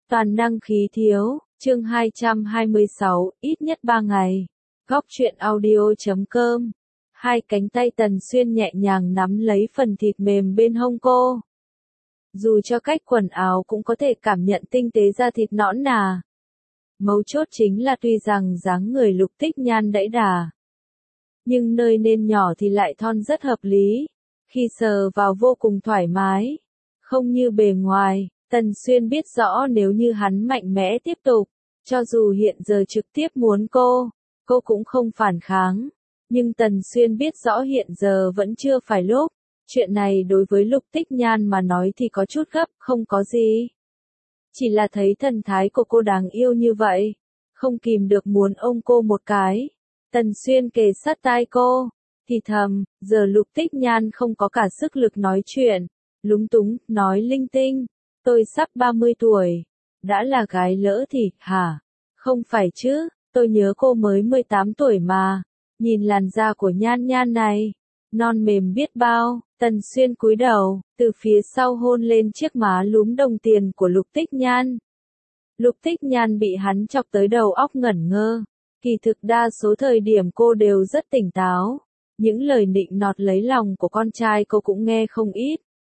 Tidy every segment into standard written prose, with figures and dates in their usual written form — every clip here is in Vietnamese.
Toàn năng khí thiếu, chương 226, ít nhất 3 ngày. Góc truyện audio.com. Hai cánh tay Tần Xuyên nhẹ nhàng nắm lấy phần thịt mềm bên hông cô. Dù cho cách quần áo cũng có thể cảm nhận tinh tế da thịt nõn nà. Mấu chốt chính là tuy rằng dáng người Lục Tích Nhan đẫy đà, nhưng nơi nên nhỏ thì lại thon rất hợp lý, khi sờ vào vô cùng thoải mái. Không như bề ngoài, Tần Xuyên biết rõ nếu như hắn mạnh mẽ tiếp tục, cho dù hiện giờ trực tiếp muốn cô cũng không phản kháng. Nhưng Tần Xuyên biết rõ hiện giờ vẫn chưa phải lúc, chuyện này đối với Lục Tích Nhan mà nói thì có chút gấp, không có gì. Chỉ là thấy thần thái của cô đáng yêu như vậy, không kìm được muốn ôm cô một cái. Tần Xuyên kề sát tai cô, thì thầm, giờ Lục Tích Nhan không có cả sức lực nói chuyện, lúng túng, nói linh tinh, tôi sắp 30 tuổi, đã là gái lỡ thì, hả? Không phải chứ, tôi nhớ cô mới 18 tuổi mà, nhìn làn da của Nhan Nhan này, non mềm biết bao. Tần Xuyên cúi đầu, từ phía sau hôn lên chiếc má lúm đồng tiền của Lục Tích Nhan. Lục Tích Nhan bị hắn chọc tới đầu óc ngẩn ngơ, kỳ thực đa số thời điểm cô đều rất tỉnh táo, những lời nịnh nọt lấy lòng của con trai cô cũng nghe không ít.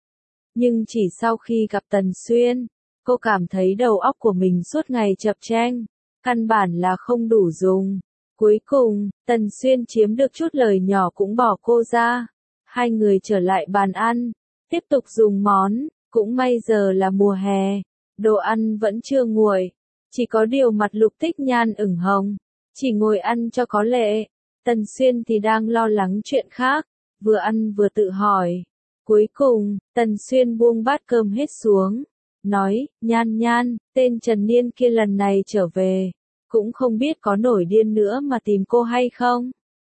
Nhưng chỉ sau khi gặp Tần Xuyên, cô cảm thấy đầu óc của mình suốt ngày chập chênh, căn bản là không đủ dùng. Cuối cùng, Tần Xuyên chiếm được chút lời nhỏ cũng bỏ cô ra. Hai người trở lại bàn ăn, tiếp tục dùng món, cũng may giờ là mùa hè, đồ ăn vẫn chưa nguội, chỉ có điều mặt Lục Tích Nhan ửng hồng, chỉ ngồi ăn cho có lệ. Tần Xuyên thì đang lo lắng chuyện khác, vừa ăn vừa tự hỏi. Cuối cùng, Tần Xuyên buông bát cơm hết xuống, nói, Nhan Nhan, tên Trần Niên kia lần này trở về, cũng không biết có nổi điên nữa mà tìm cô hay không.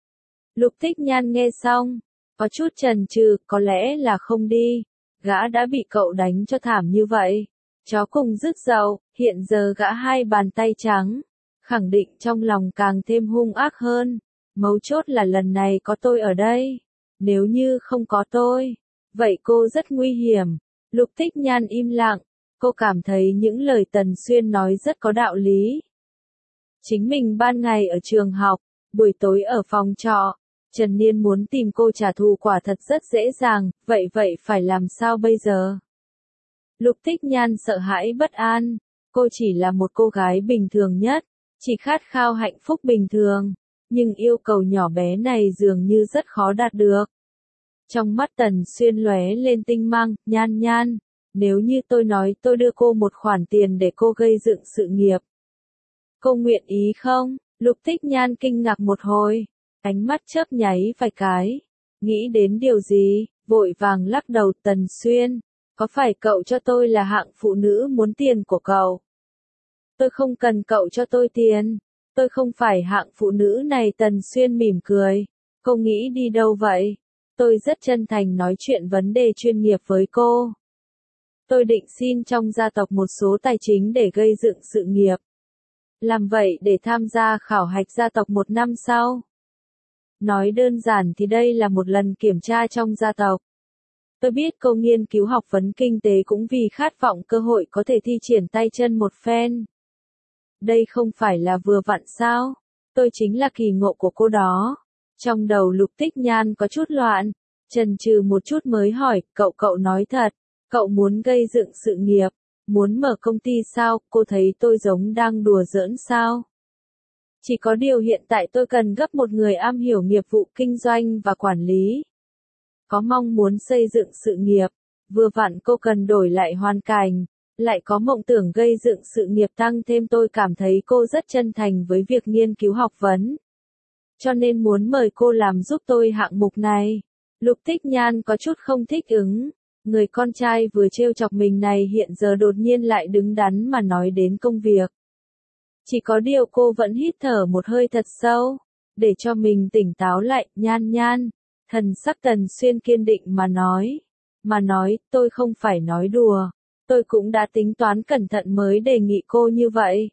Lục Tích Nhan nghe xong, có chút chần chừ, có lẽ là không đi, gã đã bị cậu đánh cho thảm như vậy, chó cùng rứt dậu, hiện giờ gã hai bàn tay trắng, khẳng định trong lòng càng thêm hung ác hơn, mấu chốt là lần này có tôi ở đây, nếu như không có tôi, vậy cô rất nguy hiểm. Lục Tích Nhan im lặng, cô cảm thấy những lời Tần Xuyên nói rất có đạo lý. Chính mình ban ngày ở trường học, buổi tối ở phòng trọ, Trần Niên muốn tìm cô trả thù quả thật rất dễ dàng, vậy phải làm sao bây giờ? Lục Tích Nhan sợ hãi bất an, cô chỉ là một cô gái bình thường nhất, chỉ khát khao hạnh phúc bình thường, nhưng yêu cầu nhỏ bé này dường như rất khó đạt được. Trong mắt Tần Xuyên lóe lên tinh mang, Nhan Nhan, nếu như tôi nói tôi đưa cô một khoản tiền để cô gây dựng sự nghiệp, cô nguyện ý không? Lục Tích Nhan kinh ngạc một hồi, ánh mắt chớp nháy vài cái, nghĩ đến điều gì, vội vàng lắc đầu. Tần Xuyên, có phải cậu cho tôi là hạng phụ nữ muốn tiền của cậu? Tôi không cần cậu cho tôi tiền, tôi không phải hạng phụ nữ này. Tần Xuyên mỉm cười, cô nghĩ đi đâu vậy? Tôi rất chân thành nói chuyện vấn đề chuyên nghiệp với cô. Tôi định xin trong gia tộc một số tài chính để gây dựng sự nghiệp. Làm vậy để tham gia khảo hạch gia tộc một năm sau. Nói đơn giản thì đây là một lần kiểm tra trong gia tộc. Tôi biết cô nghiên cứu học vấn kinh tế cũng vì khát vọng cơ hội có thể thi triển tay chân một phen. Đây không phải là vừa vặn sao? Tôi chính là kỳ ngộ của cô đó. Trong đầu Lục Tích Nhan có chút loạn, chần chừ một chút mới hỏi, cậu nói thật, cậu muốn gây dựng sự nghiệp, muốn mở công ty sao? Cô thấy tôi giống đang đùa giỡn sao? Chỉ có điều hiện tại tôi cần gấp một người am hiểu nghiệp vụ kinh doanh và quản lý. Có mong muốn xây dựng sự nghiệp, vừa vặn cô cần đổi lại hoàn cảnh, lại có mộng tưởng gây dựng sự nghiệp tăng thêm. Tôi cảm thấy cô rất chân thành với việc nghiên cứu học vấn, cho nên muốn mời cô làm giúp tôi hạng mục này. Lục Tích Nhan có chút không thích ứng, người con trai vừa trêu chọc mình này hiện giờ đột nhiên lại đứng đắn mà nói đến công việc. Chỉ có điều cô vẫn hít thở một hơi thật sâu, để cho mình tỉnh táo lại. Nhan Nhan, thần sắc Tần Xuyên kiên định mà nói, tôi không phải nói đùa, tôi cũng đã tính toán cẩn thận mới đề nghị cô như vậy.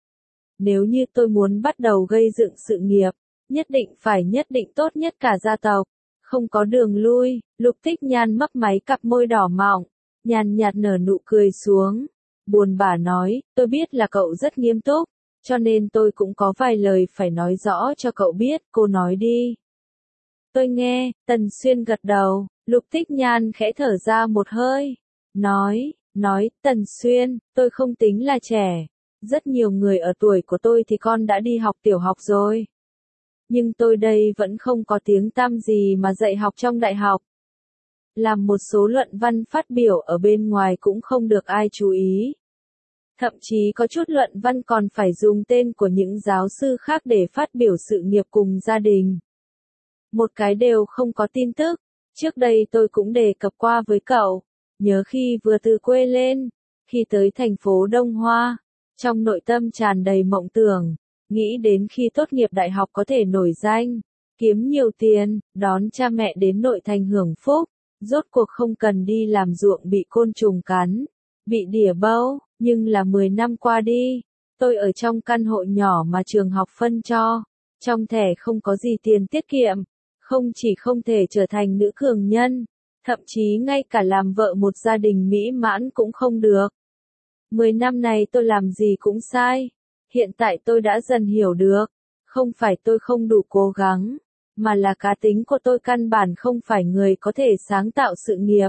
Nếu như tôi muốn bắt đầu gây dựng sự nghiệp, nhất định tốt nhất cả gia tộc, không có đường lui. Lục Tích Nhan mấp máy cặp môi đỏ mọng, nhàn nhạt nở nụ cười xuống, buồn bã nói, tôi biết là cậu rất nghiêm túc, cho nên tôi cũng có vài lời phải nói rõ cho cậu biết, cô nói đi. Tôi nghe, Tần Xuyên gật đầu, Lục Tích Nhan khẽ thở ra một hơi, nói, Tần Xuyên, tôi không tính là trẻ, rất nhiều người ở tuổi của tôi thì con đã đi học tiểu học rồi. Nhưng tôi đây vẫn không có tiếng tăm gì mà dạy học trong đại học. Làm một số luận văn phát biểu ở bên ngoài cũng không được ai chú ý. Thậm chí có chút luận văn còn phải dùng tên của những giáo sư khác để phát biểu sự nghiệp cùng gia đình. Một cái đều không có tin tức. Trước đây tôi cũng đề cập qua với cậu. Nhớ khi vừa từ quê lên, khi tới thành phố Đông Hoa, trong nội tâm tràn đầy mộng tưởng, nghĩ đến khi tốt nghiệp đại học có thể nổi danh, kiếm nhiều tiền, đón cha mẹ đến nội thành hưởng phúc, rốt cuộc không cần đi làm ruộng bị côn trùng cắn, bị đỉa bâu, nhưng là 10 năm qua đi, tôi ở trong căn hộ nhỏ mà trường học phân cho, trong thẻ không có gì tiền tiết kiệm, không chỉ không thể trở thành nữ cường nhân, thậm chí ngay cả làm vợ một gia đình mỹ mãn cũng không được. 10 năm này tôi làm gì cũng sai. Hiện tại tôi đã dần hiểu được, không phải tôi không đủ cố gắng, mà là cá tính của tôi căn bản không phải người có thể sáng tạo sự nghiệp.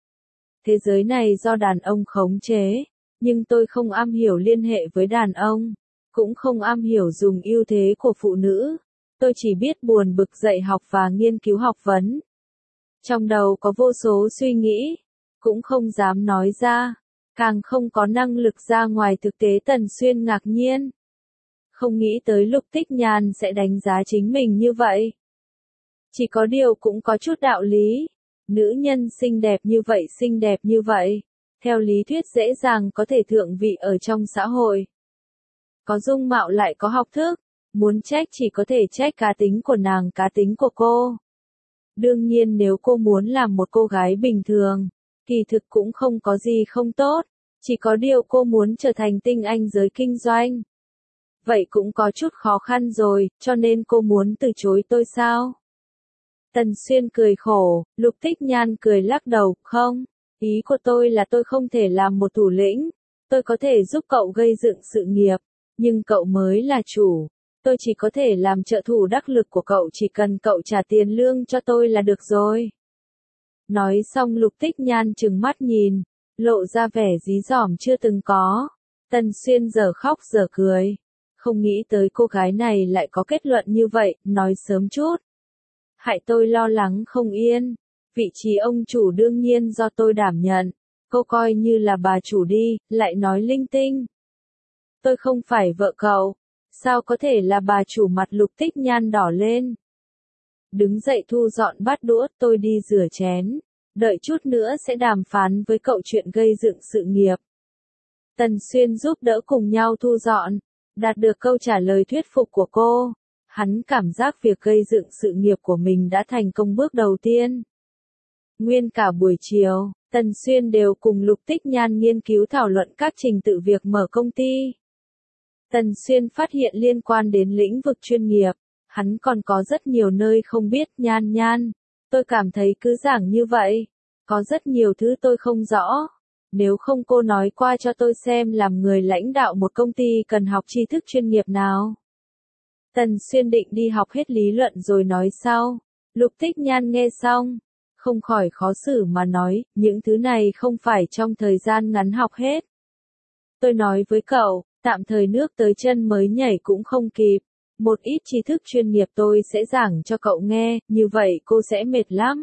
Thế giới này do đàn ông khống chế, nhưng tôi không am hiểu liên hệ với đàn ông, cũng không am hiểu dùng ưu thế của phụ nữ. Tôi chỉ biết buồn bực dạy học và nghiên cứu học vấn. Trong đầu có vô số suy nghĩ, cũng không dám nói ra, càng không có năng lực ra ngoài thực tế. Tần Xuyên ngạc nhiên. Không nghĩ tới Lục Tích Nhan sẽ đánh giá chính mình như vậy. Chỉ có điều cũng có chút đạo lý. Nữ nhân xinh đẹp như vậy, theo lý thuyết dễ dàng có thể thượng vị ở trong xã hội. Có dung mạo lại có học thức, muốn trách chỉ có thể trách cá tính của nàng, cá tính của cô. Đương nhiên nếu cô muốn làm một cô gái bình thường, kỳ thực cũng không có gì không tốt, chỉ có điều cô muốn trở thành tinh anh giới kinh doanh. Vậy cũng có chút khó khăn rồi, cho nên cô muốn từ chối tôi sao? Tần Xuyên cười khổ, Lục Tích Nhan cười lắc đầu, không, ý của tôi là tôi không thể làm một thủ lĩnh, tôi có thể giúp cậu gây dựng sự nghiệp, nhưng cậu mới là chủ, tôi chỉ có thể làm trợ thủ đắc lực của cậu, chỉ cần cậu trả tiền lương cho tôi là được rồi. Nói xong Lục Tích Nhan trừng mắt nhìn, lộ ra vẻ dí dỏm chưa từng có. Tần Xuyên giờ khóc giờ cười. Không nghĩ tới cô gái này lại có kết luận như vậy, nói sớm chút. Hại tôi lo lắng không yên. Vị trí ông chủ đương nhiên do tôi đảm nhận. Cô coi như là bà chủ đi, lại nói linh tinh. Tôi không phải vợ cậu. Sao có thể là bà chủ? Mặt Lục Tích Nhan đỏ lên. Đứng dậy thu dọn bát đũa, tôi đi rửa chén. Đợi chút nữa sẽ đàm phán với cậu chuyện gây dựng sự nghiệp. Tần Xuyên giúp đỡ cùng nhau thu dọn. Đạt được câu trả lời thuyết phục của cô, hắn cảm giác việc gây dựng sự nghiệp của mình đã thành công bước đầu tiên. Nguyên cả buổi chiều, Tần Xuyên đều cùng Lục Tích Nhan nghiên cứu thảo luận các trình tự việc mở công ty. Tần Xuyên phát hiện liên quan đến lĩnh vực chuyên nghiệp, hắn còn có rất nhiều nơi không biết. Nhan, tôi cảm thấy cứ giảng như vậy, có rất nhiều thứ tôi không rõ. Nếu không cô nói qua cho tôi xem làm người lãnh đạo một công ty cần học tri thức chuyên nghiệp nào. Tần Xuyên định đi học hết lý luận rồi nói sau. Lục Tích Nhan nghe xong, không khỏi khó xử mà nói, những thứ này không phải trong thời gian ngắn học hết. Tôi nói với cậu, tạm thời nước tới chân mới nhảy cũng không kịp. Một ít tri thức chuyên nghiệp tôi sẽ giảng cho cậu nghe, như vậy cô sẽ mệt lắm.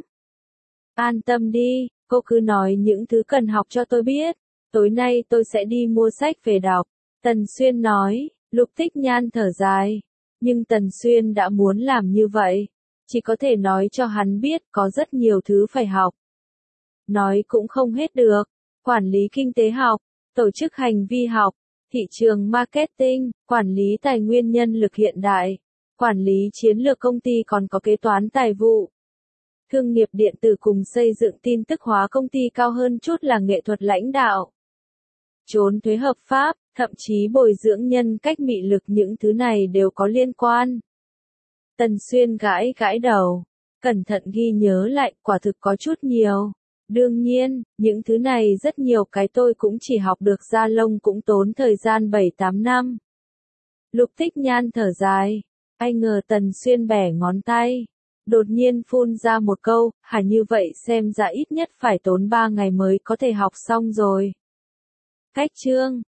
An tâm đi. Cô cứ nói những thứ cần học cho tôi biết. Tối nay tôi sẽ đi mua sách về đọc. Tần Xuyên nói. Lục Tích Nhan thở dài. Nhưng Tần Xuyên đã muốn làm như vậy. Chỉ có thể nói cho hắn biết có rất nhiều thứ phải học. Nói cũng không hết được. Quản lý kinh tế học, tổ chức hành vi học, thị trường marketing, quản lý tài nguyên nhân lực hiện đại, quản lý chiến lược công ty, còn có kế toán tài vụ. Thương nghiệp điện tử cùng xây dựng tin tức hóa công ty, cao hơn chút là nghệ thuật lãnh đạo. Trốn thuế hợp pháp, thậm chí bồi dưỡng nhân cách mị lực, những thứ này đều có liên quan. Tần Xuyên gãi gãi đầu, cẩn thận ghi nhớ lại, quả thực có chút nhiều. Đương nhiên, những thứ này rất nhiều cái tôi cũng chỉ học được da lông cũng tốn thời gian 7-8 năm. Lục Tích Nhan thở dài. Ai ngờ Tần Xuyên bẻ ngón tay. Đột nhiên phun ra một câu, hả như vậy xem ra ít nhất phải tốn 3 ngày mới có thể học xong rồi. Khách chương.